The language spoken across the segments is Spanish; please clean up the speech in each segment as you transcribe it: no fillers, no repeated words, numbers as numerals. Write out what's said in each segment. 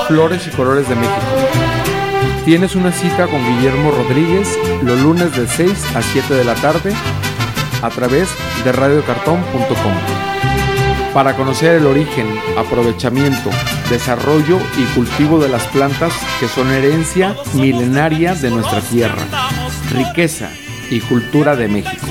Flores y Colores de México. Tienes una cita con Guillermo Rodríguez los lunes de 6 a 7 de la tarde a través de radiocartón.com para conocer el origen, aprovechamiento, desarrollo y cultivo de las plantas que son herencia milenaria de nuestra tierra, riqueza y cultura de México.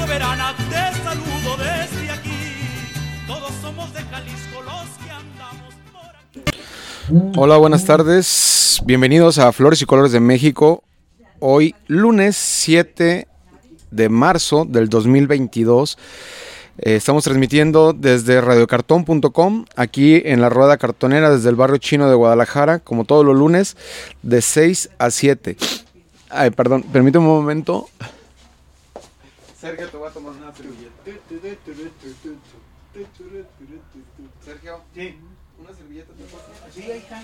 Hola, buenas tardes, bienvenidos a Flores y Colores de México. Hoy lunes 7 de marzo del 2022. Estamos transmitiendo desde radiocartón.com, aquí en la Rueda Cartonera, desde el barrio chino de Guadalajara, como todos los lunes, de 6 a 7. Ay, perdón, permíteme un momento. Sergio, te voy a tomar una servilleta. Sergio, sí. ¿Una servilleta te pasa? Sí, ahí está.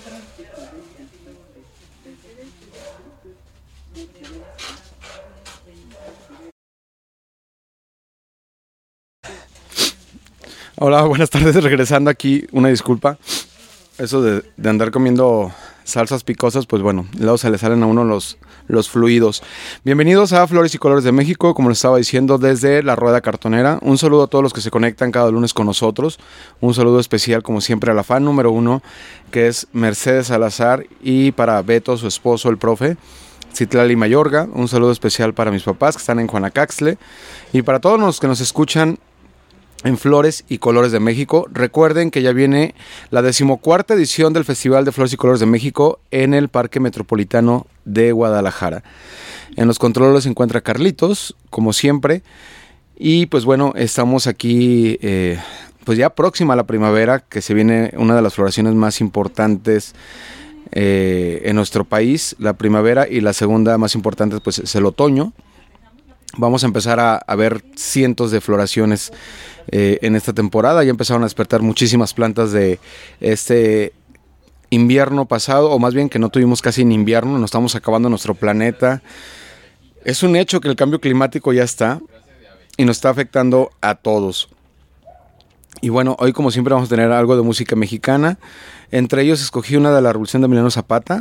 Hola, buenas tardes, regresando aquí, una disculpa. Eso de andar comiendo salsas picosas, pues bueno, luego se le salen a uno los fluidos. Bienvenidos a Flores y Colores de México, como les estaba diciendo, desde la Rueda Cartonera. Un saludo a todos los que se conectan cada lunes con nosotros. Un saludo especial, como siempre, a la fan número 1, que es Mercedes Salazar, y para Beto, su esposo, el profe Citlali Mayorga. Un saludo especial para mis papás que están en Juanacaxtle, y para todos los que nos escuchan en Flores y Colores de México. Recuerden que ya viene la 14ª edición del Festival de Flores y Colores de México en el Parque Metropolitano de Guadalajara. En los controles se encuentra Carlitos, como siempre. Y pues bueno, estamos aquí pues ya próxima a la primavera, que se viene una de las floraciones más importantes en nuestro país, la primavera, y la segunda más importante pues es el otoño. Vamos a empezar a ver cientos de floraciones en esta temporada. Ya empezaron a despertar muchísimas plantas de este invierno pasado, o más bien que no tuvimos casi ni invierno, nos estamos acabando nuestro planeta. Es un hecho que el cambio climático ya está y nos está afectando a todos. Y bueno, hoy como siempre vamos a tener algo de música mexicana. Entre ellos escogí una de la Revolución de Emiliano Zapata.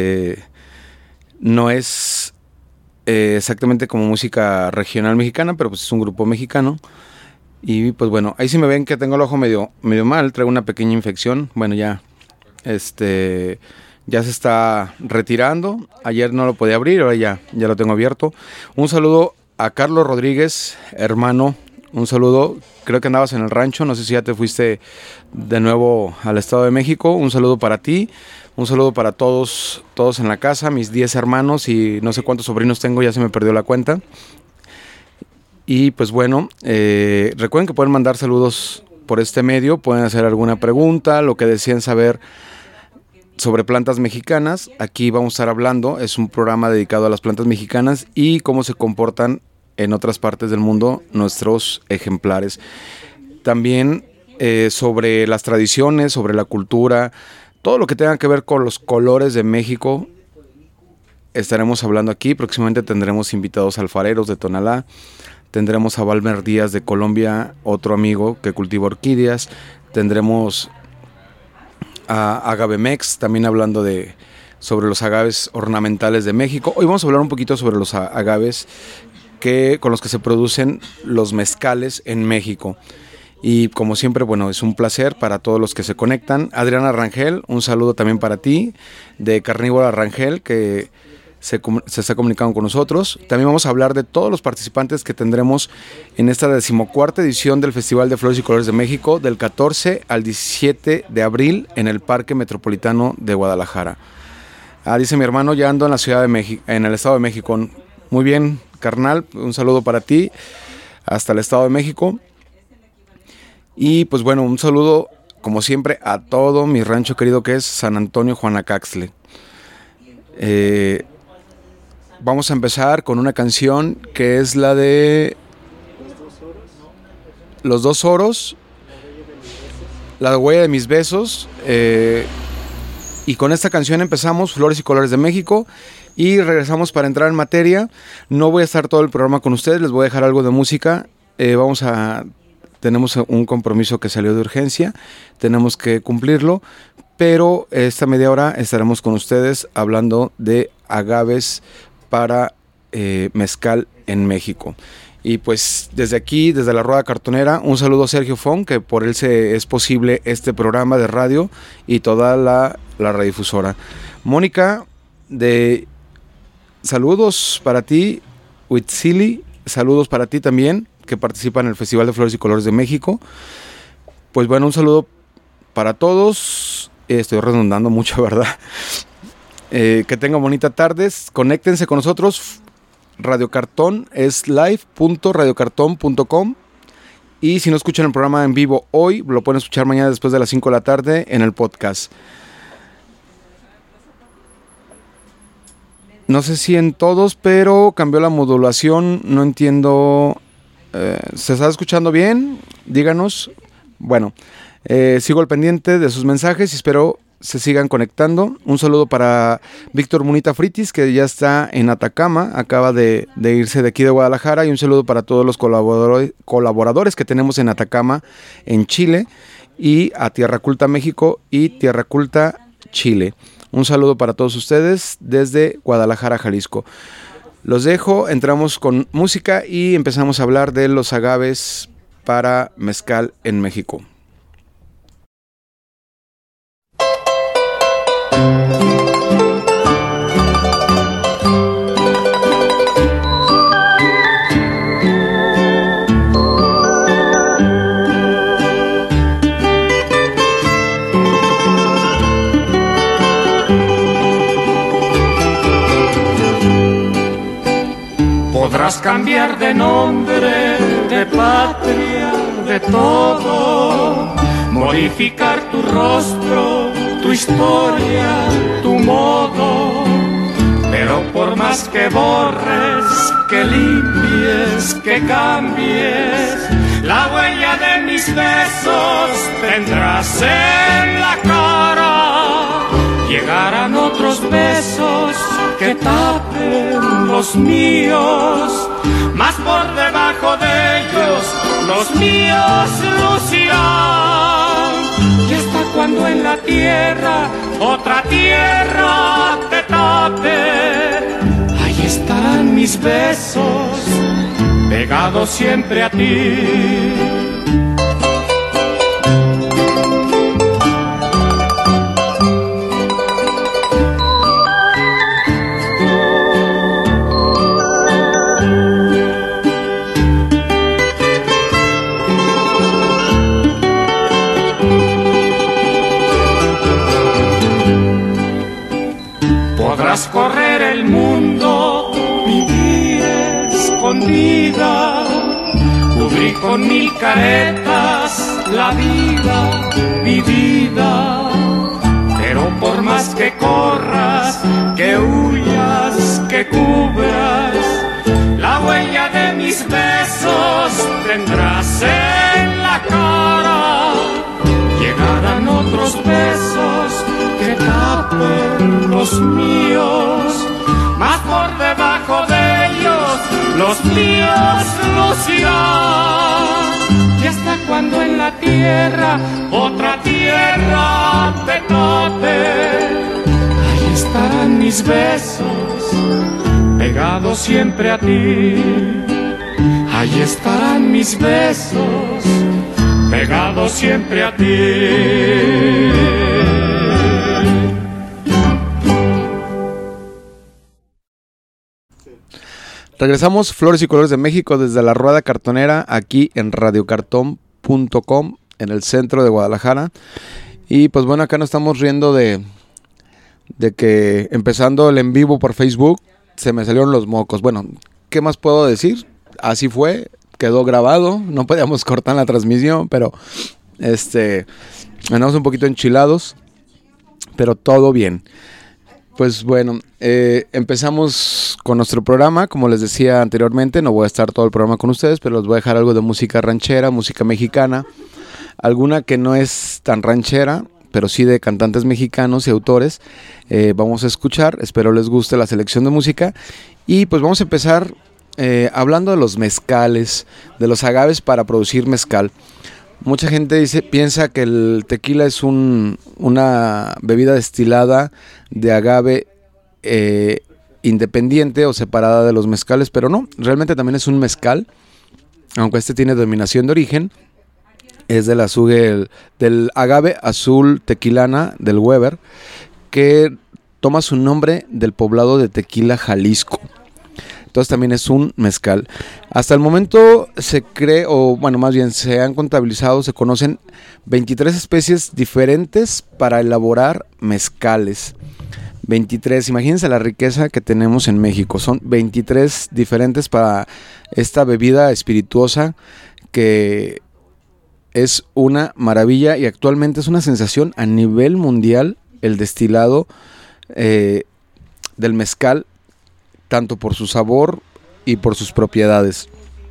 No es exactamente como música regional mexicana, pero pues es un grupo mexicano. Y pues bueno, ahí sí me ven que tengo el ojo medio mal, traigo una pequeña infección. Bueno, ya ya se está retirando. Ayer no lo podía abrir, ahora ya lo tengo abierto. Un saludo a Carlos Rodríguez, hermano. Un saludo, creo que andabas en el rancho, no sé si ya te fuiste de nuevo al Estado de México. Un saludo para ti. Un saludo para todos en la casa, mis 10 hermanos y no sé cuántos sobrinos tengo, ya se me perdió la cuenta. Y pues bueno, recuerden que pueden mandar saludos por este medio, pueden hacer alguna pregunta, lo que deseen saber sobre plantas mexicanas. Aquí vamos a estar hablando, es un programa dedicado a las plantas mexicanas y cómo se comportan en otras partes del mundo nuestros ejemplares. También sobre las tradiciones, sobre la cultura, todo lo que tenga que ver con los colores de México, estaremos hablando aquí. Próximamente tendremos invitados alfareros de Tonalá, tendremos a Valmer Díaz de Colombia, otro amigo que cultiva orquídeas, tendremos a Agavemex, también hablando sobre los agaves ornamentales de México. Hoy vamos a hablar un poquito sobre los agaves con los que se producen los mezcales en México. Y como siempre, bueno, es un placer para todos los que se conectan. Adriana Rangel, un saludo también para ti, de Carnívora Rangel, que se está comunicando con nosotros. También vamos a hablar de todos los participantes que tendremos en esta 14ª edición del Festival de Flores y Colores de México, del 14 al 17 de abril en el Parque Metropolitano de Guadalajara. Dice mi hermano, ya ando en la Ciudad de México, en el Estado de México. Muy bien, carnal, un saludo para ti, hasta el Estado de México. Y pues bueno, un saludo como siempre a todo mi rancho querido que es San Antonio Juanacaxtle. Vamos a empezar con una canción que es la de Los Dos Oros, La Huella de Mis Besos. Y con esta canción empezamos Flores y Colores de México y regresamos para entrar en materia. No voy a estar todo el programa con ustedes, les voy a dejar algo de música. Tenemos un compromiso que salió de urgencia, tenemos que cumplirlo, pero esta media hora estaremos con ustedes hablando de agaves para mezcal en México. Y pues desde aquí, desde la Rueda Cartonera, un saludo a Sergio Fon, que por él es posible este programa de radio y toda la radiodifusora. Mónica, saludos para ti. Huitzili, saludos para ti también, que participa en el Festival de Flores y Colores de México. Pues bueno, un saludo para todos. Estoy redundando mucho, ¿verdad? Que tengan bonitas tardes. Conéctense con nosotros. Radio Cartón es live.radiocartón.com. Y si no escuchan el programa en vivo hoy, lo pueden escuchar mañana después de las 5 de la tarde en el podcast. No sé si en todos, pero cambió la modulación. No entiendo. ¿Se está escuchando bien? Díganos. Bueno, sigo al pendiente de sus mensajes y espero se sigan conectando. Un saludo para Víctor Munita Fritis, que ya está en Atacama, acaba de irse de aquí de Guadalajara, y un saludo para todos los colaboradores que tenemos en Atacama, en Chile, y a Tierra Culta México y Tierra Culta Chile. Un saludo para todos ustedes desde Guadalajara, Jalisco. Los dejo, entramos con música y empezamos a hablar de los agaves para mezcal en México. Podrás cambiar de nombre, de patria, de todo, modificar tu rostro, tu historia, tu modo, pero por más que borres, que limpies, que cambies, la huella de mis besos tendrás en la cara. Llegarán otros besos que tapen los míos, mas por debajo de ellos los míos lucirán. Y hasta cuando en la tierra otra tierra te tape, ahí estarán mis besos pegados siempre a ti. Podrás correr el mundo, vivir escondida, cubrir con 1000 caretas la vida vivida. Pero por más que corras, que huyas, que cubras, la huella de mis besos tendrás en la cara. Llegarán otros besos que tapen los míos, mas por debajo de ellos los míos lucirán. Y hasta cuando en la tierra otra tierra te tape, ahí estarán mis besos pegados siempre a ti. Ahí estarán mis besos pegados siempre a ti. Regresamos, Flores y Colores de México, desde la Rueda Cartonera, aquí en radiocartón.com, en el centro de Guadalajara. Y pues bueno, acá nos estamos riendo de que empezando el en vivo por Facebook, se me salieron los mocos. Bueno, ¿qué más puedo decir? Así fue, quedó grabado, no podíamos cortar la transmisión, pero andamos un poquito enchilados, pero todo bien. Pues bueno, empezamos con nuestro programa. Como les decía anteriormente, no voy a estar todo el programa con ustedes, pero les voy a dejar algo de música ranchera, música mexicana, alguna que no es tan ranchera, pero sí de cantantes mexicanos y autores. Vamos a escuchar, espero les guste la selección de música. Y pues vamos a empezar hablando de los mezcales, de los agaves para producir mezcal. Mucha gente piensa que el tequila es una bebida destilada de agave independiente o separada de los mezcales, pero no, realmente también es un mezcal, aunque este tiene denominación de origen. Es del agave azul tequilana del Weber, que toma su nombre del poblado de Tequila, Jalisco. Entonces también es un mezcal. Hasta el momento se cree, o bueno, más bien se han contabilizado, se conocen 23 especies diferentes para elaborar mezcales. 23, imagínense la riqueza que tenemos en México. Son 23 diferentes para esta bebida espirituosa que es una maravilla y actualmente es una sensación a nivel mundial el destilado del mezcal, tanto por su sabor y por sus propiedades.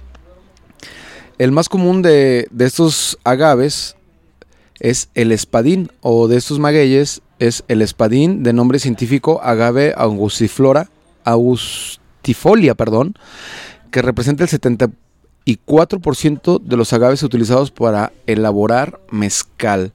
El más común de estos agaves es el espadín, o de estos magueyes es el espadín, de nombre científico Agave angustifolia, que representa el 74% de los agaves utilizados para elaborar mezcal.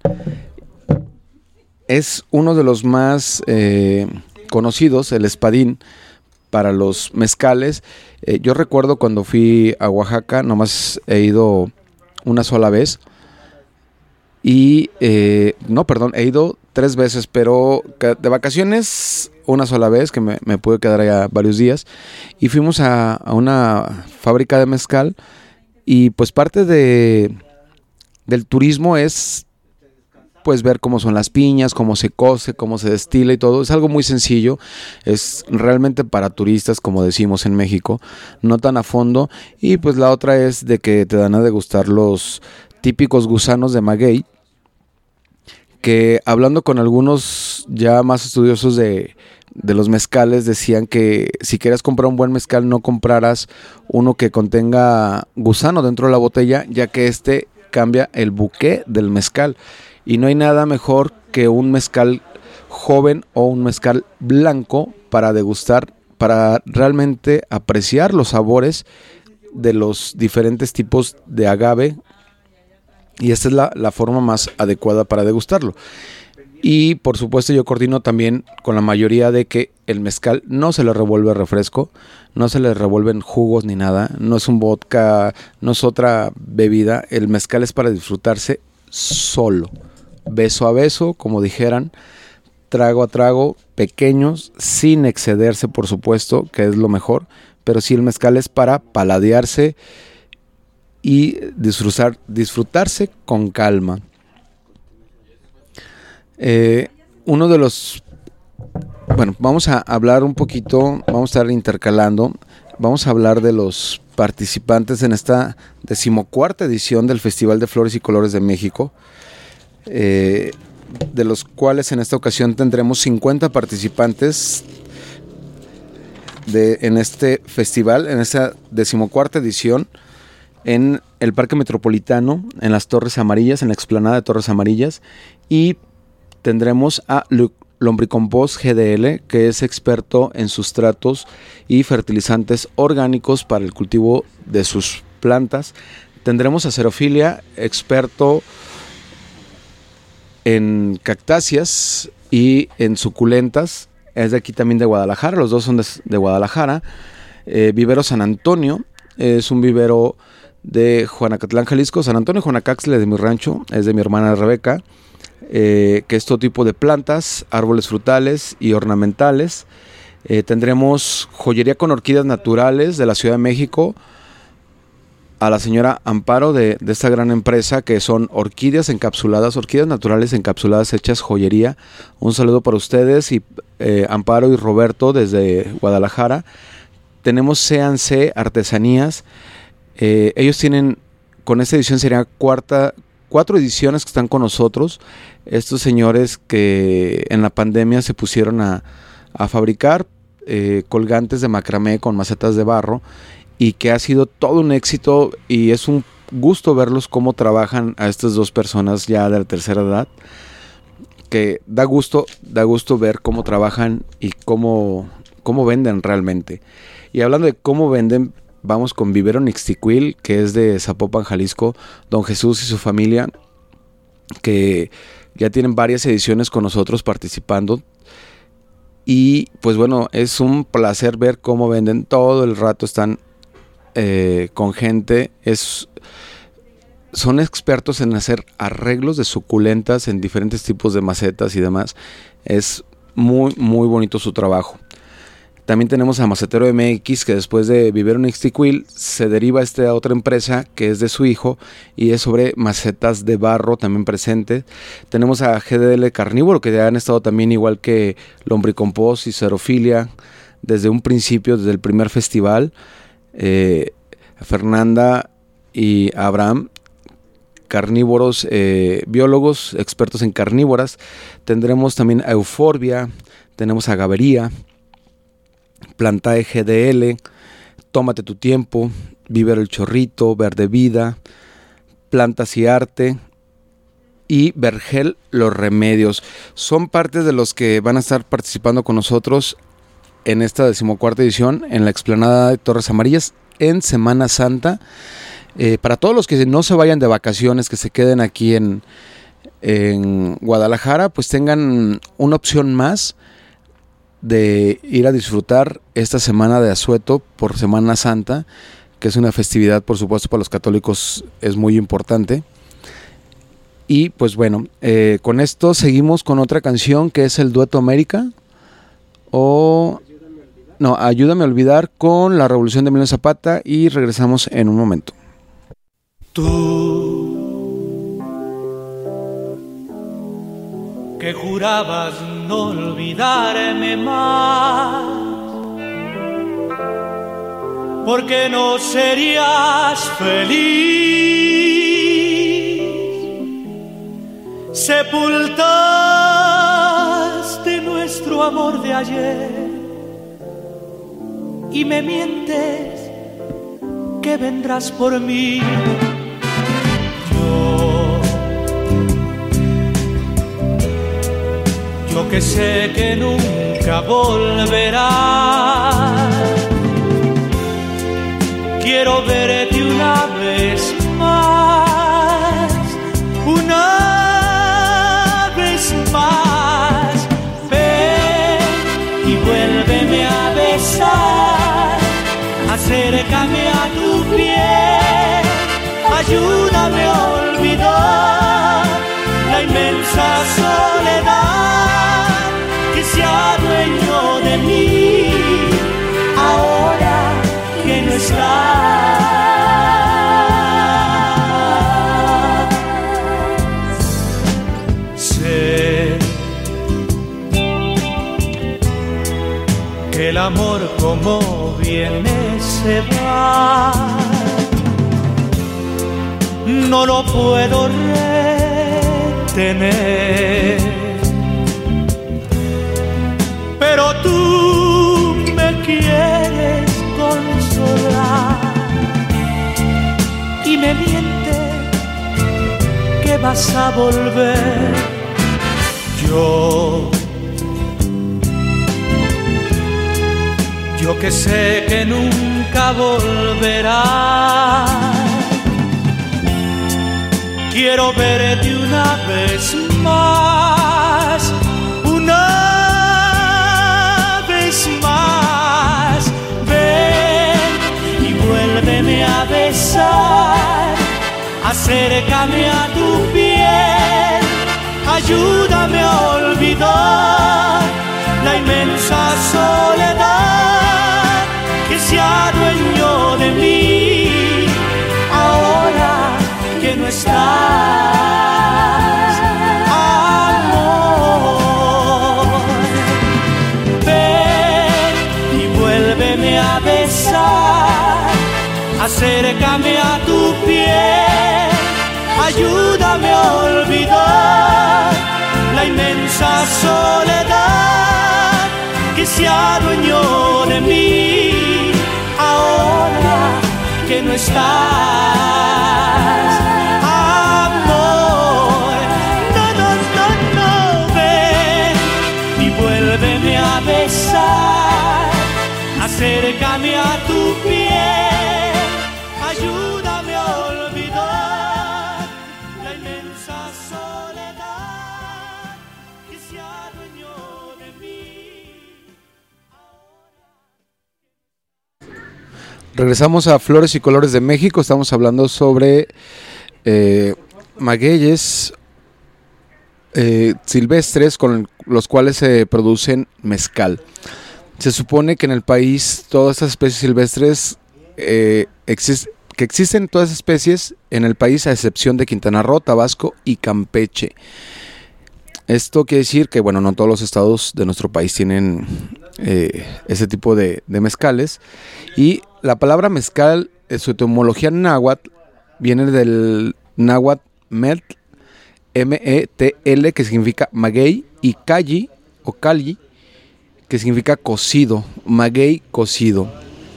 Es uno de los más conocidos, el espadín, para los mezcales. Yo recuerdo cuando fui a Oaxaca, nomás he ido una sola vez. He ido 3 veces, pero de vacaciones una sola vez, que me pude quedar allá varios días. Y fuimos a una fábrica de mezcal. Y pues parte del turismo es pues ver cómo son las piñas, cómo se cose, cómo se destila y todo. Es algo muy sencillo, es realmente para turistas, como decimos en México, no tan a fondo. Y pues la otra es de que te dan a degustar los típicos gusanos de maguey, que hablando con algunos ya más estudiosos de los mezcales, decían que si quieres comprar un buen mezcal no compraras uno que contenga gusano dentro de la botella, ya que este cambia el buqué del mezcal. Y no hay nada mejor que un mezcal joven o un mezcal blanco para degustar, para realmente apreciar los sabores de los diferentes tipos de agave. Y esta es la forma más adecuada para degustarlo. Y por supuesto yo coordino también con la mayoría de que el mezcal no se le revuelve refresco, no se le revuelven jugos ni nada, no es un vodka, no es otra bebida. El mezcal es para disfrutarse solo, beso a beso, como dijeran, trago a trago, pequeños, sin excederse, por supuesto, que es lo mejor. Pero sí, el mezcal es para paladearse y disfrutarse con calma. Uno de los... Bueno, vamos a hablar un poquito, vamos a estar intercalando, vamos a hablar de los participantes en esta 14ª edición del Festival de Flores y Colores de México, de los cuales en esta ocasión tendremos 50 participantes en este festival, en esta 14ª edición, en el Parque Metropolitano, en las Torres Amarillas, en la explanada de Torres Amarillas. Y tendremos a Lombricompost GDL, que es experto en sustratos y fertilizantes orgánicos para el cultivo de sus plantas. Tendremos a Xerofilia, experto en cactáceas y en suculentas. Es de aquí también de Guadalajara, los dos son de Guadalajara. Vivero San Antonio, es un vivero de Juanacatlán, Jalisco. San Antonio Juanacaxtle, de mi rancho, es de mi hermana Rebeca, que es todo tipo de plantas, árboles frutales y ornamentales. Tendremos joyería con orquídeas naturales de la Ciudad de México, a la señora Amparo de esta gran empresa, que son orquídeas encapsuladas, orquídeas naturales encapsuladas hechas joyería. Un saludo para ustedes y Amparo y Roberto desde Guadalajara. Tenemos C&C Artesanías. Ellos tienen, con esta edición sería 4 ediciones que están con nosotros. Estos señores que en la pandemia se pusieron a fabricar colgantes de macramé con macetas de barro, y que ha sido todo un éxito, y es un gusto verlos cómo trabajan a estas dos personas ya de la tercera edad, que da gusto ver cómo trabajan y cómo venden realmente. Y hablando de cómo venden, vamos con Vivero Nixtiquil, que es de Zapopan, Jalisco, Don Jesús y su familia, que ya tienen varias ediciones con nosotros participando. Y pues bueno, es un placer ver cómo venden, todo el rato están con gente, son expertos en hacer arreglos de suculentas en diferentes tipos de macetas y demás. Es muy muy bonito su trabajo. También tenemos a Macetero MX, que después de Vivero Nixtiquil se deriva a otra empresa que es de su hijo y es sobre macetas de barro también presente. Tenemos a GDL Carnívoro, que ya han estado también igual que Lombricompost y Xerofilia desde un principio, desde el primer festival. Fernanda y Abraham, carnívoros, biólogos, expertos en carnívoras. Tendremos también a Euforbia, tenemos a Gavería, Plantae GDL, Tómate tu tiempo, Vivero el Chorrito, Verde Vida, Plantas y Arte y Vergel Los Remedios. Son parte de los que van a estar participando con nosotros en esta 14ª edición en la explanada de Torres Amarillas en Semana Santa. Para todos los que no se vayan de vacaciones, que se queden aquí en Guadalajara, pues tengan una opción más de ir a disfrutar esta semana de asueto por Semana Santa, que es una festividad, por supuesto, para los católicos es muy importante. Y pues bueno, con esto seguimos con otra canción que es el Dueto América, Ayúdame a olvidar, con La Revolución de Emiliano Zapata, y regresamos en un momento. Tú que jurabas no olvidarme más, porque no serías feliz, sepultaste nuestro amor de ayer y me mientes que vendrás por mí. Yo que sé que nunca volverás, quiero verte una vez más, una vez más. Ven y vuélveme a besar, acércame a tu piel, ayúdame a olvidar la inmensa soledad que se adueñó de mí ahora que no estás. Sé que el amor como viene se va, no lo puedo retener, pero tú me quieres consolar y me mientes que vas a volver. Yo que sé que nunca volverás, quiero verte una vez más, una vez más. Ven y vuélveme a besar, acércame a tu piel, ayúdame a olvidar la inmensa soledad que se adueñó de mí ahora que no estás. Amor, ven y vuélveme a besar, acércame a tu piel, ayúdame a olvidar la inmensa soledad que se adueñó de mí ahora que no estás. Amor, no, no, no, no, ven y vuélveme a besar, acércame a tu piel, Regresamos a Flores y Colores de México. Estamos hablando sobre magueyes silvestres con los cuales se producen mezcal. Se supone que en el país todas estas especies silvestres existen todas esas especies en el país, a excepción de Quintana Roo, Tabasco y Campeche. Esto quiere decir que, bueno, no todos los estados de nuestro país tienen ese tipo de mezcales. Y la palabra mezcal, su etimología náhuatl, viene del náhuatl metl, M-E-T-L, que significa maguey, y calli, o calli, que significa cocido, maguey cocido.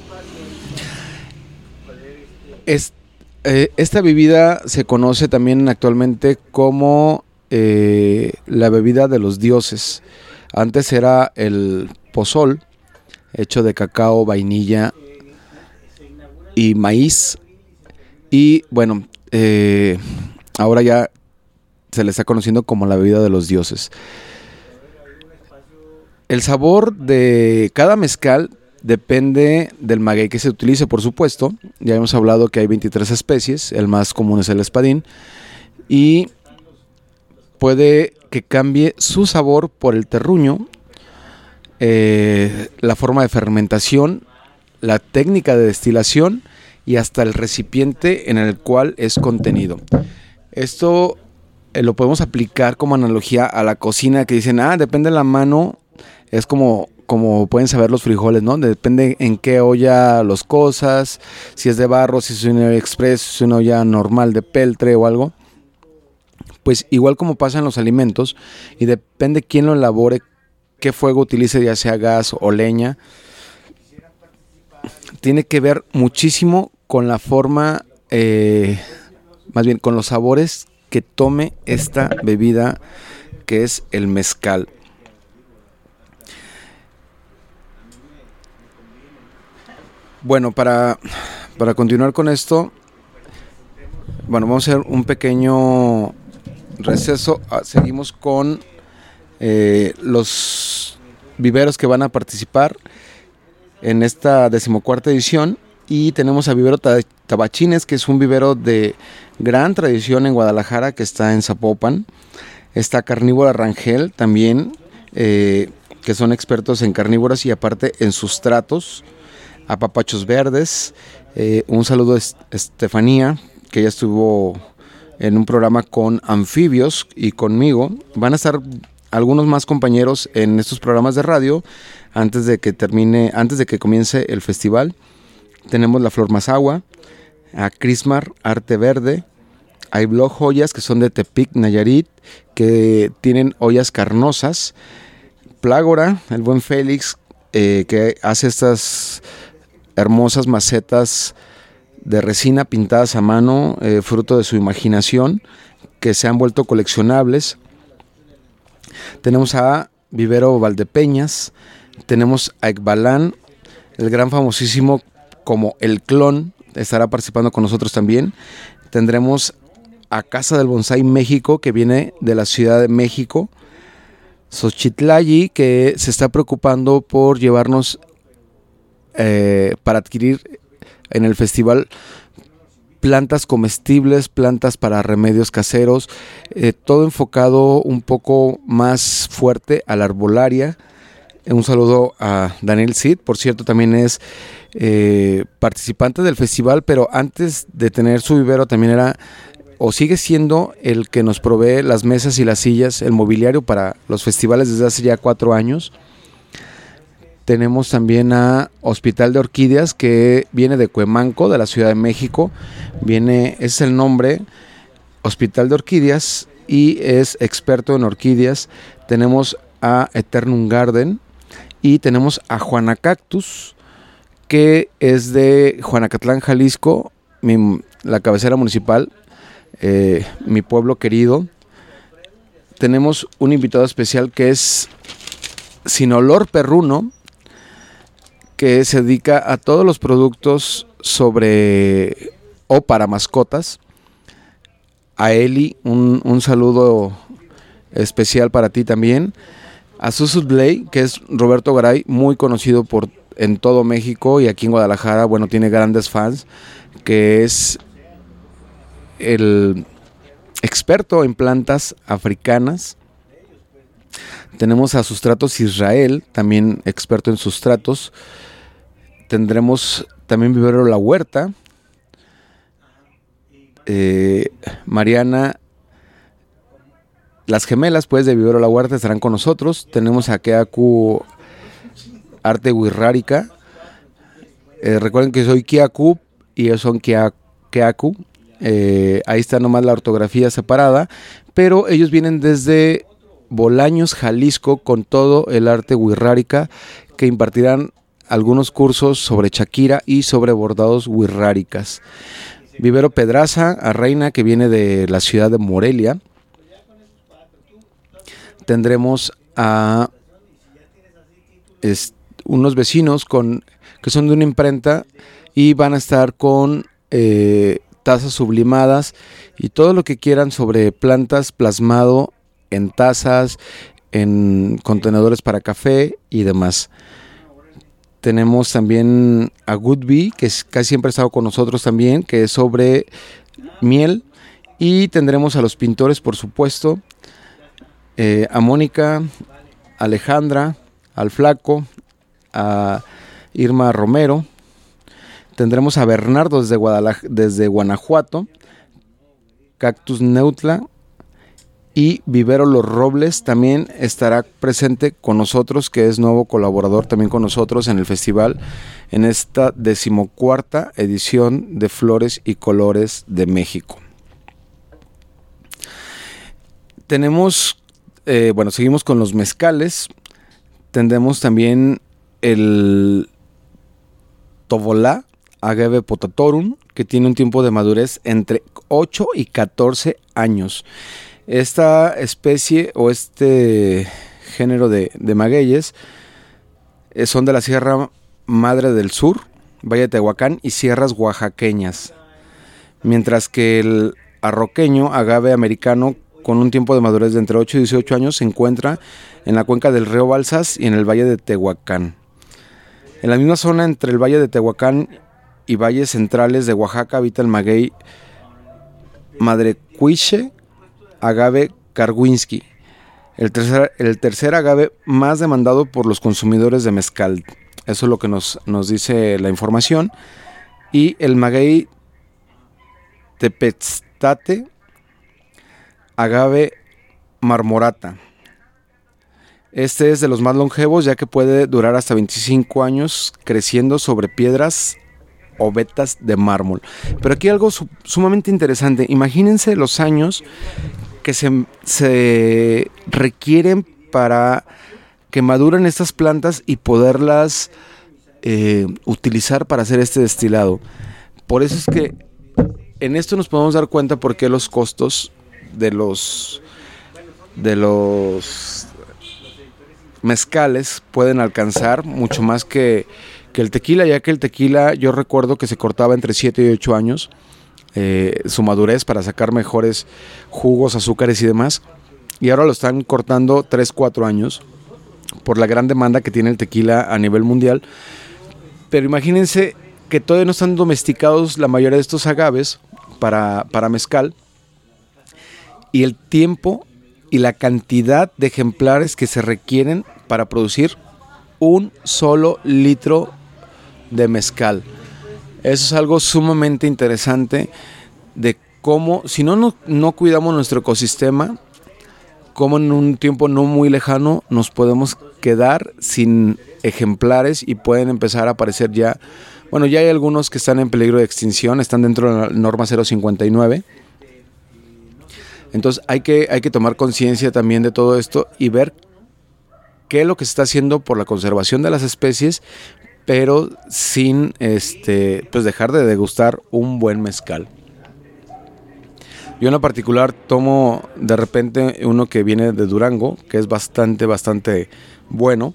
Esta bebida se conoce también actualmente como la bebida de los dioses. Antes era el pozol, hecho de cacao, vainilla y maíz. Y bueno, ahora ya se le está conociendo como la bebida de los dioses. El sabor de cada mezcal depende del maguey que se utilice, por supuesto. Ya hemos hablado que hay 23 especies, el más común es el espadín, y puede que cambie su sabor por el terruño, la forma de fermentación, la técnica de destilación y hasta el recipiente en el cual es contenido. Esto lo podemos aplicar como analogía a la cocina, que dicen, depende de la mano, es como pueden saber los frijoles, ¿no? Depende en qué olla los cosas, si es de barro, si es una olla express, si es una olla normal de peltre o algo. Pues igual como pasa en los alimentos, y depende quién lo elabore, qué fuego utilice, ya sea gas o leña, tiene que ver muchísimo con la forma, más bien con los sabores que tome esta bebida que es el mezcal. Bueno, para continuar con esto, bueno, vamos a hacer un pequeño receso. Seguimos con los viveros que van a participar en esta 14ª edición, y tenemos a Vivero Tabachines, que es un vivero de gran tradición en Guadalajara, que está en Zapopan. Está Carnívora Rangel también, que son expertos en carnívoros y aparte en sustratos. A Papachos Verdes, un saludo a Estefanía, que ya estuvo en un programa con Anfibios y conmigo. Van a estar algunos más compañeros en estos programas de radio antes de que comience el festival. Tenemos La Flor Mazahua, a Crismar Arte Verde, a Iblog Joyas, que son de Tepic, Nayarit, que tienen ollas carnosas. Plágora, el buen Félix, que hace estas hermosas macetas de resina pintadas a mano, fruto de su imaginación, que se han vuelto coleccionables. Tenemos a Vivero Valdepeñas, tenemos a Ekbalán, el gran famosísimo como El Clon, estará participando con nosotros también. Tendremos a Casa del Bonsai México, que viene de la Ciudad de México. Xochitlayi, que se está preocupando por llevarnos para adquirir en el festival plantas comestibles, plantas para remedios caseros, todo enfocado un poco más fuerte a la arbolaria. Un saludo a Daniel Cid, por cierto, también es participante del festival, pero antes de tener su vivero también era o sigue siendo el que nos provee las mesas y las sillas, el mobiliario para los festivales desde hace ya 4 años. Tenemos también a Hospital de Orquídeas, que viene de Cuemanco, de la Ciudad de México. Es el nombre, Hospital de Orquídeas, y es experto en orquídeas. Tenemos a Eternum Garden y tenemos a Juana Cactus, que es de Juanacatlán, Jalisco, la cabecera municipal, mi pueblo querido. Tenemos un invitado especial que es Sin Olor Perruno, que se dedica a todos los productos sobre o para mascotas. A Eli, un saludo especial para ti también. A Susu Blay, que es Roberto Garay, muy conocido por en todo México y aquí en Guadalajara, bueno, tiene grandes fans, que es el experto en plantas africanas. Tenemos a Sustratos Israel, también experto en sustratos. Tendremos también Vivero La Huerta. Mariana, las gemelas pues de Vivero La Huerta estarán con nosotros. Tenemos a Keaku Arte Wixárika. Recuerden que soy Keaku y ellos son Keaku. Ahí está nomás la ortografía separada, pero ellos vienen desde Bolaños, Jalisco, con todo el arte wixárika, que impartirán algunos cursos sobre Shakira y sobre bordados wixárikas. Vivero Pedraza a Reina, que viene de la ciudad de Morelia. Tendremos a unos vecinos que son de una imprenta y van a estar con tazas sublimadas y todo lo que quieran sobre plantas plasmado en tazas, en contenedores para café y demás. Tenemos también a Goodby, que casi siempre ha estado con nosotros también, que es sobre miel. Y tendremos a los pintores, por supuesto, a Mónica, Alejandra, al Flaco, a Irma Romero. Tendremos a Bernardo desde Guanajuato, Cactus Neutla, y Vivero Los Robles también estará presente con nosotros, que es nuevo colaborador también con nosotros en el festival, en esta 14ª edición de Flores y Colores de México. Tenemos, seguimos con los mezcales. Tendremos también el Tovolá Agave Potatorum, que tiene un tiempo de madurez entre 8 y 14 años. Esta especie o este género de magueyes son de la Sierra Madre del Sur, Valle de Tehuacán y sierras oaxaqueñas, mientras que el arroqueño agave americano con un tiempo de madurez de entre 8 y 18 años se encuentra en la cuenca del río Balsas y en el Valle de Tehuacán. En la misma zona entre el Valle de Tehuacán y valles centrales de Oaxaca habita el maguey Madrecuiche agave Karwinski, el tercer agave más demandado por los consumidores de mezcal. Eso es lo que nos dice la información. Y el maguey Tepeztate agave Marmorata. Este es de los más longevos, ya que puede durar hasta 25 años creciendo sobre piedras o vetas de mármol. Pero aquí algo sumamente interesante. Imagínense los años que se requieren para que maduren estas plantas y poderlas utilizar para hacer este destilado. Por eso es que en esto nos podemos dar cuenta por qué los costos de los mezcales pueden alcanzar mucho más que el tequila, ya que el tequila yo recuerdo que se cortaba entre 7 y 8 años su madurez para sacar mejores jugos, azúcares y demás, y ahora lo están cortando 3-4 años por la gran demanda que tiene el tequila a nivel mundial. Pero imagínense que todavía no están domesticados la mayoría de estos agaves para mezcal, y el tiempo y la cantidad de ejemplares que se requieren para producir un solo litro de mezcal. Eso es algo sumamente interesante de cómo, si no cuidamos nuestro ecosistema, cómo en un tiempo no muy lejano nos podemos quedar sin ejemplares y pueden empezar a aparecer ya. Bueno, ya hay algunos que están en peligro de extinción, están dentro de la norma 059. Entonces hay que tomar conciencia también de todo esto y ver qué es lo que se está haciendo por la conservación de las especies, pero sin pues dejar de degustar un buen mezcal. Yo en lo particular tomo de repente uno que viene de Durango, que es bastante bueno.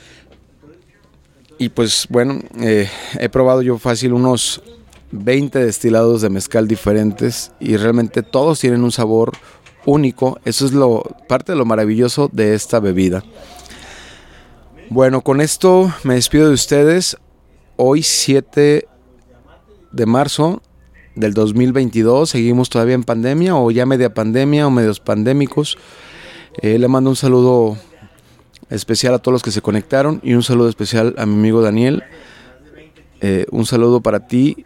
Y pues bueno, he probado yo fácil unos 20 destilados de mezcal diferentes y realmente todos tienen un sabor único. Eso es parte de lo maravilloso de esta bebida. Bueno, con esto me despido de ustedes. Hoy 7 de marzo del 2022, seguimos todavía en pandemia o ya media pandemia o medios pandémicos. Le mando un saludo especial a todos los que se conectaron y un saludo especial a mi amigo Daniel. Un saludo para ti.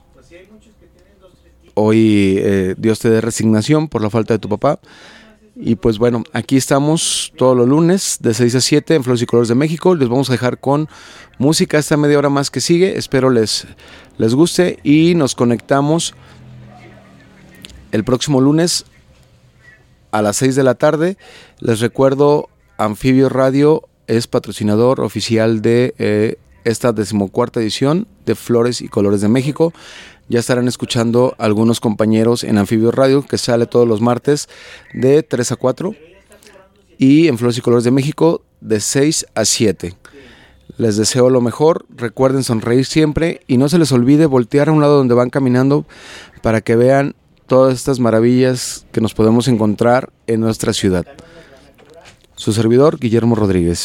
Hoy Dios te dé resignación por la falta de tu papá. Y pues bueno, aquí estamos todos los lunes de 6 a 7 en Flores y Colores de México. Les vamos a dejar con música esta media hora más que sigue. Espero les guste y nos conectamos el próximo lunes a las 6 de la tarde. Les recuerdo, Anfibio Radio es patrocinador oficial de esta 14ª edición de Flores y Colores de México. Ya estarán escuchando algunos compañeros en Anfibio Radio, que sale todos los martes de 3 a 4, y en Flores y Colores de México de 6 a 7. Les deseo lo mejor, recuerden sonreír siempre y no se les olvide voltear a un lado donde van caminando para que vean todas estas maravillas que nos podemos encontrar en nuestra ciudad. Su servidor, Guillermo Rodríguez.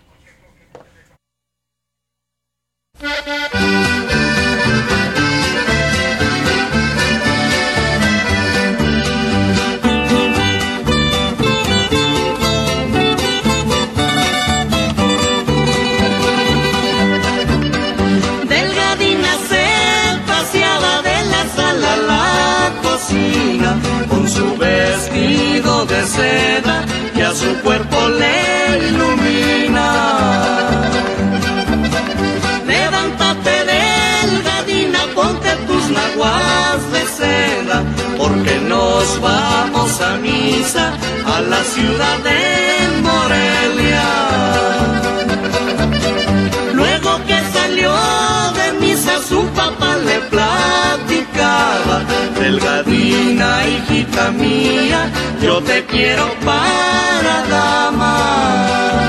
Con su vestido de seda que a su cuerpo le ilumina. Levántate, delgadina, ponte tus naguas de seda, porque nos vamos a misa a la ciudad de Morelia. Luego que salió de misa su papá le platicaba: delgadina, hijita mía, yo te quiero para dama.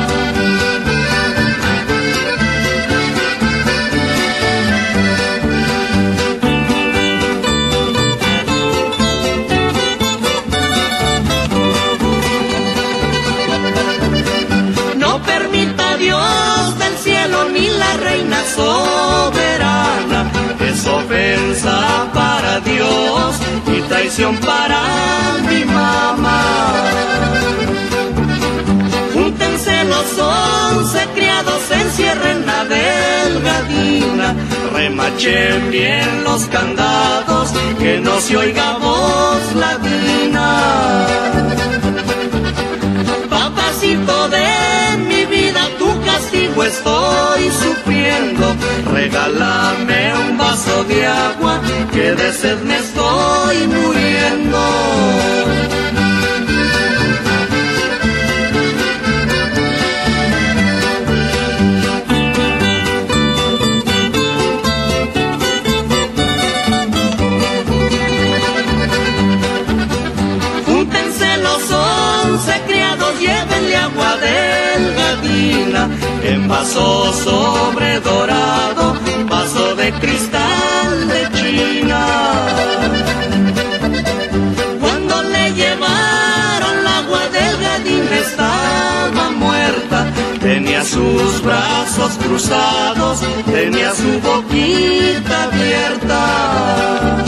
No permita Dios del cielo ni la reina soberana, es ofensa para Dios y traición para mi mamá. Júntense los 11 criados, encierren la delgadina, remachen bien los candados, que no se oiga voz ladina. Papacito de mi vida, tu castigo estoy sufriendo, regálame un vaso de agua, que de sed me estoy muriendo. Júntense los 11 criados, llévenle agua delgadina, en vaso sobre dorado, vaso de cristal de China. Cuando le llevaron el agua, delgadina estaba muerta, tenía sus brazos cruzados, tenía su boquita abierta.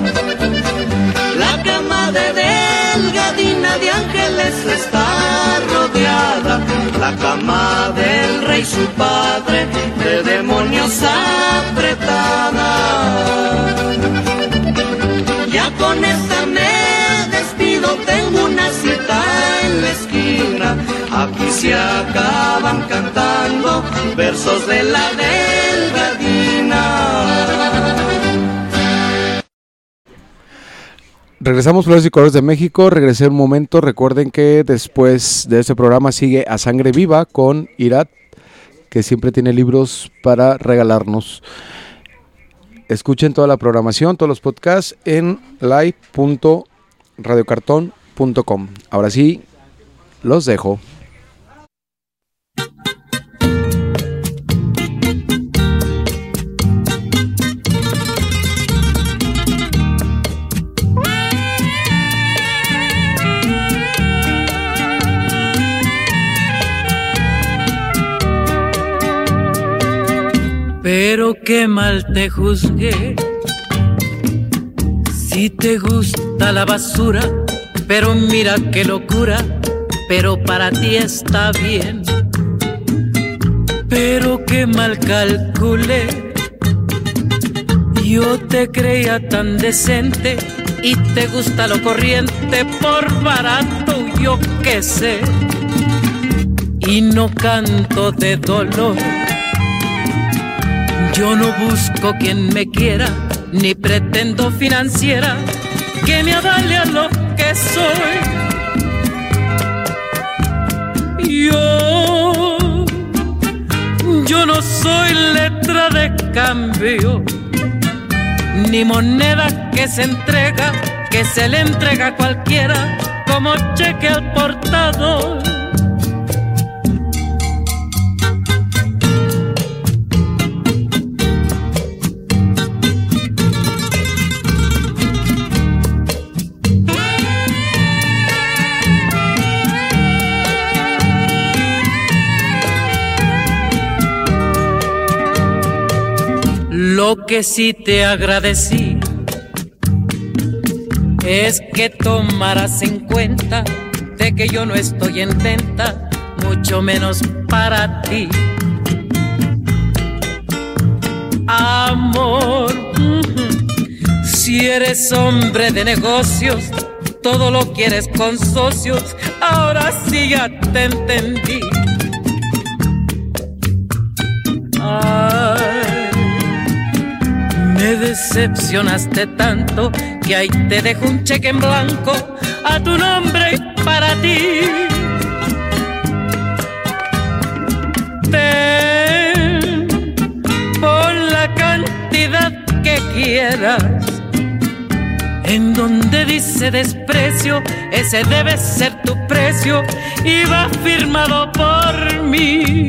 La cama de delgadina de ángeles está rodeada, la cama del rey su padre de demonios apretada. Ya con esta me despido, tengo una cita en la esquina, aquí se acaban cantando versos de la delgadina. Regresamos Flores y Colores de México, regresé un momento, recuerden que después de este programa sigue A Sangre Viva con Irat, que siempre tiene libros para regalarnos. Escuchen toda la programación, todos los podcasts en live.radiocartón.com. Ahora sí, los dejo. Pero qué mal te juzgué. Si te gusta la basura, pero mira qué locura, pero para ti está bien. Pero qué mal calculé. Yo te creía tan decente y te gusta lo corriente por barato, yo qué sé. Y no canto de dolor. Yo no busco quien me quiera, ni pretendo financiera que me avale a lo que soy. Yo no soy letra de cambio, ni moneda que se entrega, que se le entrega a cualquiera como cheque al portador. Lo que sí te agradecí es que tomaras en cuenta de que yo no estoy en venta, mucho menos para ti. Amor, si eres hombre de negocios, todo lo quieres con socios, ahora sí ya te entendí. Me decepcionaste tanto que ahí te dejo un cheque en blanco a tu nombre y para ti. Ten, pon la cantidad que quieras. En donde dice desprecio, ese debe ser tu precio y va firmado por mí.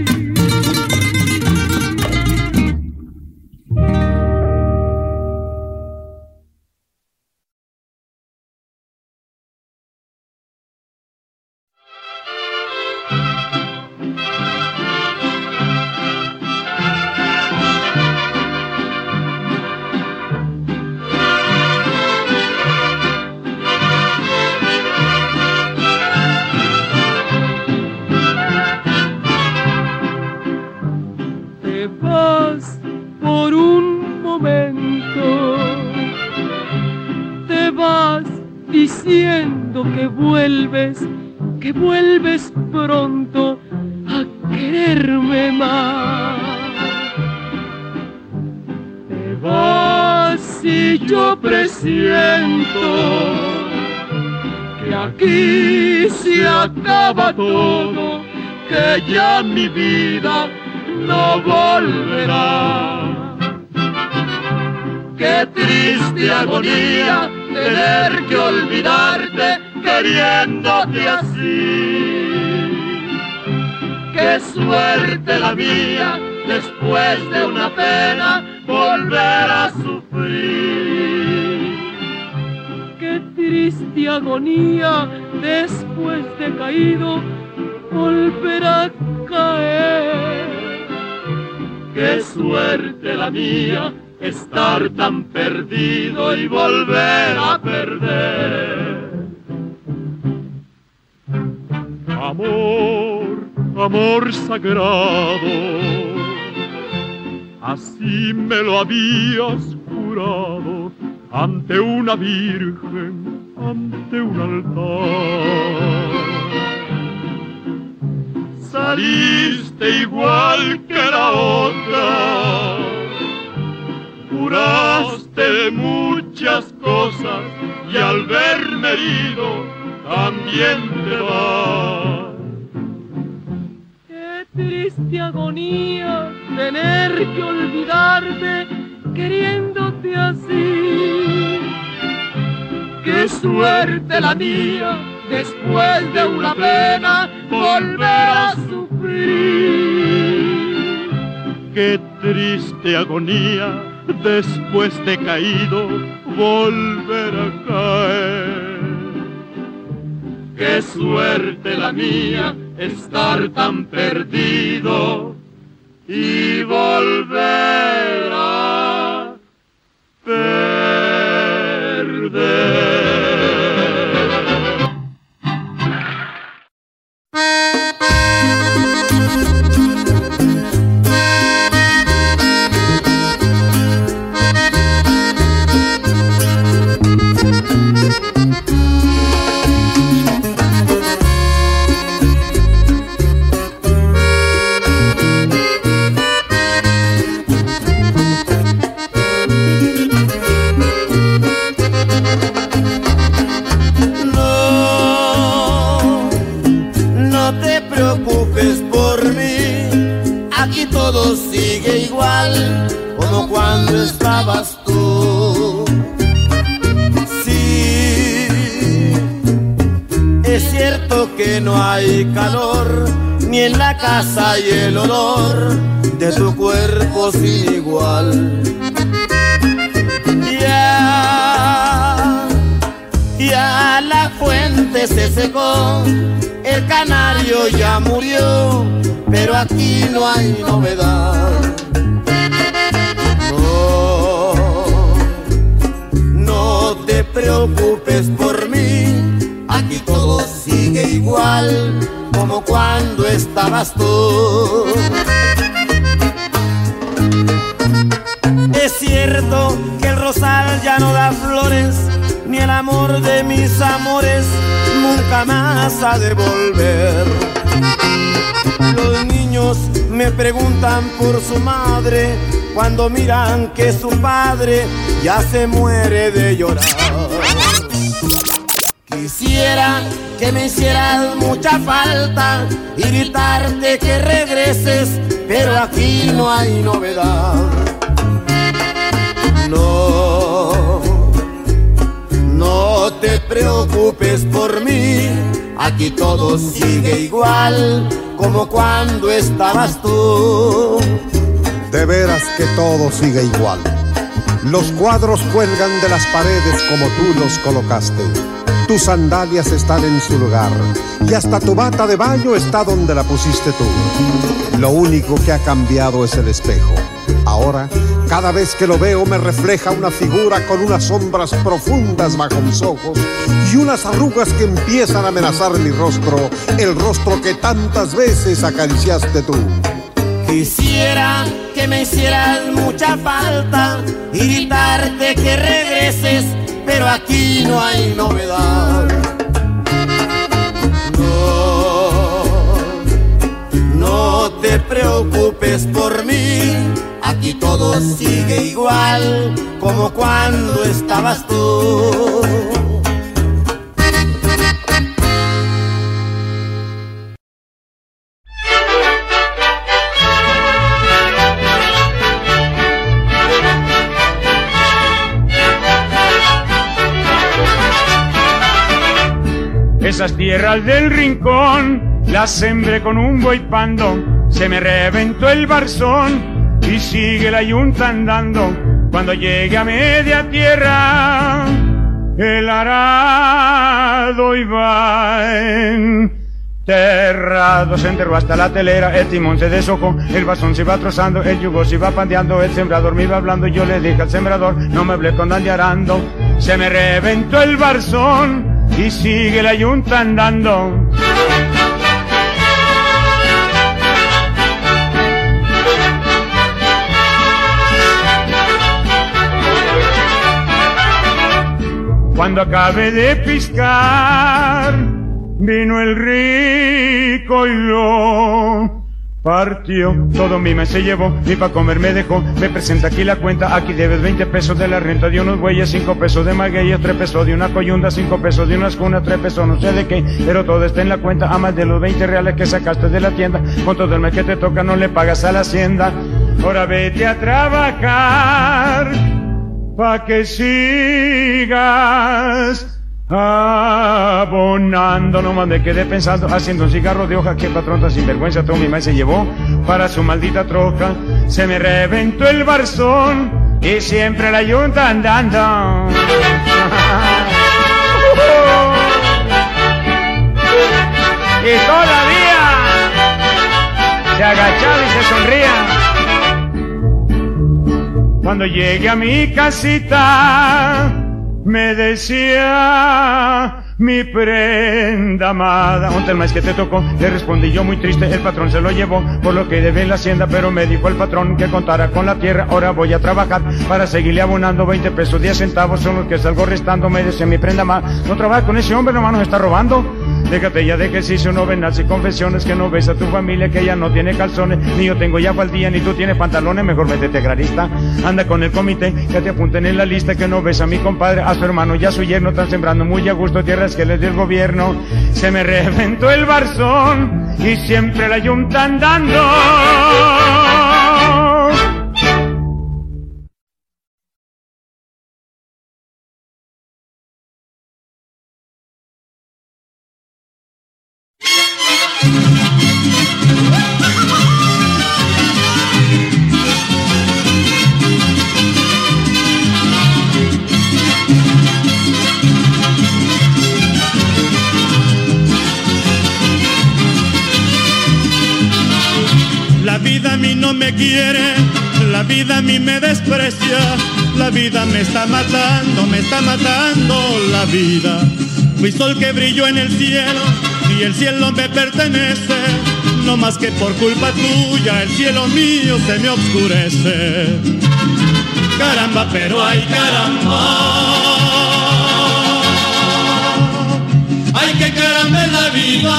Diciendo que vuelves pronto a quererme más. Te vas y yo presiento que aquí se acaba todo, que ya mi vida no volverá. Qué triste agonía tener que olvidarte queriéndote así. Qué suerte la mía, después de una pena, volver a sufrir. Qué triste agonía, después de caído, volver a caer. Qué suerte la mía, estar tan perdido y volver a perder. Amor, amor sagrado, así me lo habías jurado ante una virgen, ante un altar. Saliste igual que la otra, juraste muchas cosas y al verme herido también te vas. Qué triste agonía tener que olvidarte queriéndote así. Qué suerte la mía, después de una pena volver a sufrir. Qué triste agonía, después de caído, volver a caer. Qué suerte la mía, estar tan perdido y volver todo sigue igual como cuando estabas tú. Sí, es cierto que no hay calor, ni en la casa y el olor de tu cuerpo sin igual. Ya la fuente se secó, el canario ya murió, pero aquí no hay novedad. No te preocupes por mí, aquí todo sigue igual como cuando estabas tú. Es cierto que el rosal ya no da flores, ni el amor de mis amores nunca más ha de volver. Los niños me preguntan por su madre cuando miran que su padre ya se muere de llorar. Quisiera que me hicieras mucha falta y gritarte que regreses, pero aquí no hay novedad. No te preocupes por mí, aquí todo sigue igual como cuando estabas tú. De veras que todo sigue igual. Los cuadros cuelgan de las paredes como tú los colocaste. Tus sandalias están en su lugar y hasta tu bata de baño está donde la pusiste tú. Lo único que ha cambiado es el espejo. Ahora, cada vez que lo veo me refleja una figura con unas sombras profundas bajo mis ojos y unas arrugas que empiezan a amenazar mi rostro, el rostro que tantas veces acariciaste tú. Quisiera que me hicieras mucha falta y gritarte que regreses, pero aquí no hay novedad. No te preocupes por mí, aquí todo sigue igual como cuando estabas tú. Esas tierras del rincón las sembré con un buey pando, se me reventó el barzón y sigue la yunta andando. Cuando llegue a media tierra, el arado iba enterrado. Se enterró hasta la telera, el timón se deshojó, el bastón se iba trozando, el yugo se iba pandeando, el sembrador me iba hablando y yo le dije al sembrador, no me hablé con dandearando. Se me reventó el barzón y sigue la yunta andando. Cuando acabé de piscar, vino el rico y lo partió. Todo mi mes se llevó, ni pa' comer me dejó. Me presenta aquí la cuenta, aquí debes 20 pesos de la renta de unos bueyes, 5 pesos de magueyes, 3 pesos de una coyunda, 5 pesos de unas cunas, 3 pesos no sé de qué, pero todo está en la cuenta, a más de los 20 reales que sacaste de la tienda. Con todo el mes que te toca no le pagas a la hacienda. Ahora vete a trabajar pa' que sigas abonando. No me quedé pensando, haciendo un cigarro de hoja, que patrón tan sinvergüenza, todo mi maíz se llevó para su maldita troca. Se me reventó el barzón y siempre la yunta andando. Y todavía se agachaba y se sonría. Cuando llegué a mi casita, me decía mi prenda amada, ¿dónde el maíz que te tocó? Le respondí yo muy triste, el patrón se lo llevó por lo que debe en la hacienda, pero me dijo el patrón que contara con la tierra. Ahora voy a trabajar para seguirle abonando, 20 pesos 10 centavos son los que salgo restando. Me decía mi prenda amada, no trabajes con ese hombre, nomás nos está robando. Déjate ya de ejercicio, no vendas y confesiones, que no ves a tu familia que ella no tiene calzones, ni yo tengo ya faldilla, ni tú tienes pantalones, mejor métete grarista. Anda con el comité, que te apunten en la lista, que no ves a mi compadre, a su hermano y a su yerno, están sembrando muy a gusto tierras que les dio el gobierno. Se me reventó el barzón y siempre la yunta andando. La vida a mí no me quiere, la vida a mí me desprecia, la vida me está matando la vida. Fui sol que brilló en el cielo y el cielo me pertenece, no más que por culpa tuya el cielo mío se me oscurece. Caramba, pero ay caramba, ay que caramba es la vida.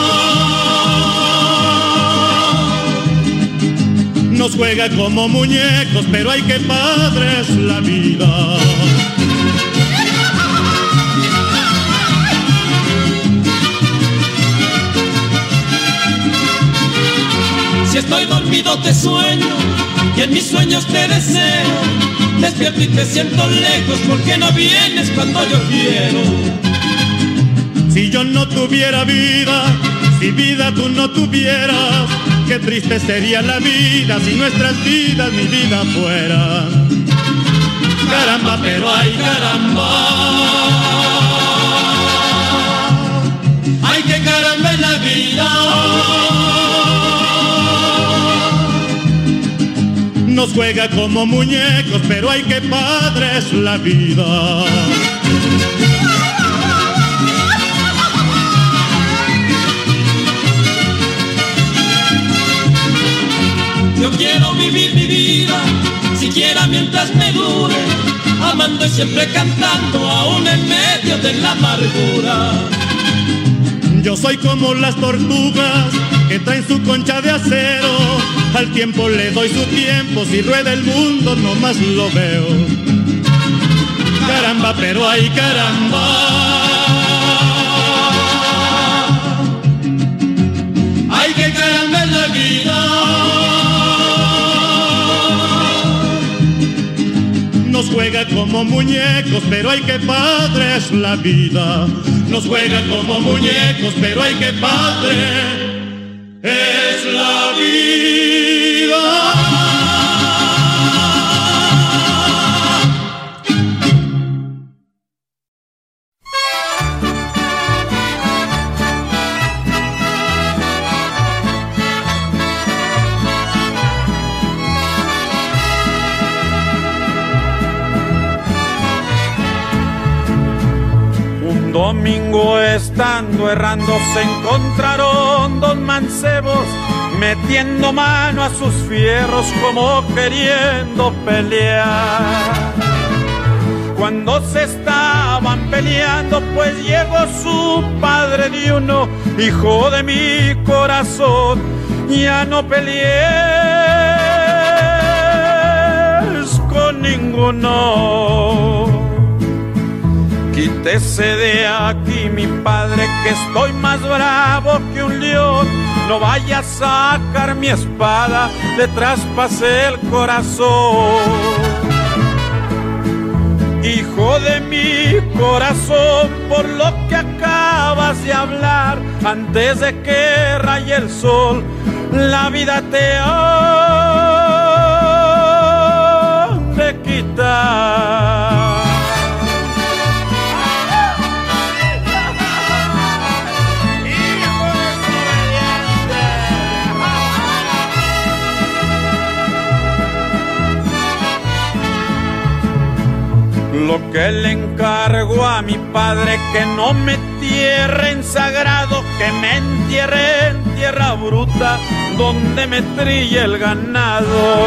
Nos juega como muñecos, pero ay que padre es la vida. Si estoy dormido te sueño y en mis sueños te deseo. Despierto y te siento lejos porque no vienes cuando yo quiero. Si yo no tuviera vida, si vida tú no tuvieras, qué triste sería la vida si nuestras vidas mi vida fueran. Caramba, pero ay caramba, ay que caramba es la vida. Nos juega como muñecos, pero ay que padre es la vida. Yo quiero vivir mi vida, siquiera mientras me dure, amando y siempre cantando, aún en medio de la amargura. Yo soy como las tortugas que traen su concha de acero, al tiempo le doy su tiempo, si rueda el mundo nomás lo veo. Caramba, pero ay caramba, ay que caramba es la vida. Nos juega como muñecos, pero ay que padre es la vida. Nos juega como muñecos, pero ay que padre es la vida. Un domingo estando errando se encontraron dos mancebos metiendo mano a sus fierros como queriendo pelear. Cuando se estaban peleando pues llegó su padre de uno: hijo de mi corazón, ya no pelees con ninguno. Quítese de aquí, mi padre, que estoy más bravo que un león. No vaya a sacar mi espada, le traspasé el corazón. Hijo de mi corazón, por lo que acabas de hablar, antes de que raye el sol, la vida te ha de quitar. Lo que le encargo a mi padre, que no me entierre en sagrado, que me entierre en tierra bruta, donde me trille el ganado.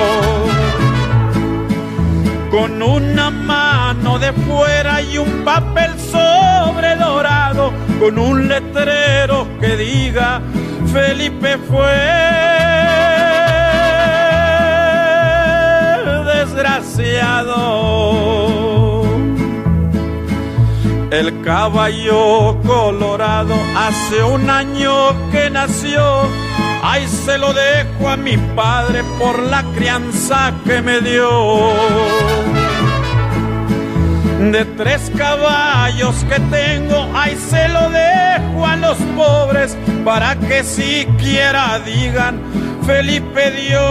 Con una mano de fuera y un papel sobre dorado, con un letrero que diga: Felipe fue desgraciado. El caballo colorado hace un año que nació, ay, se lo dejo a mi padre por la crianza que me dio. De 3 caballos que tengo, ay, se lo dejo a los pobres, para que siquiera digan: Felipe, Dios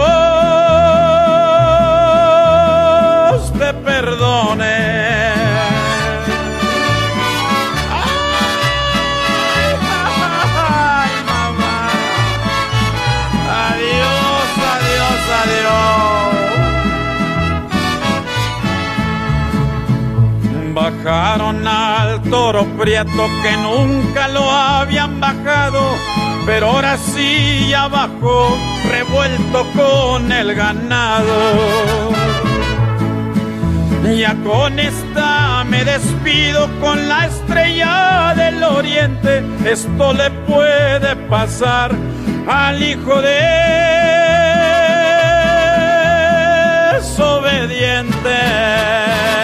te perdone. Ay, mamá, adiós, bajaron al toro prieto que nunca lo habían bajado, pero ahora sí ya bajó revuelto con el ganado. Ya con esta me despido con la estrella del oriente. Esto le puede pasar al hijo desobediente.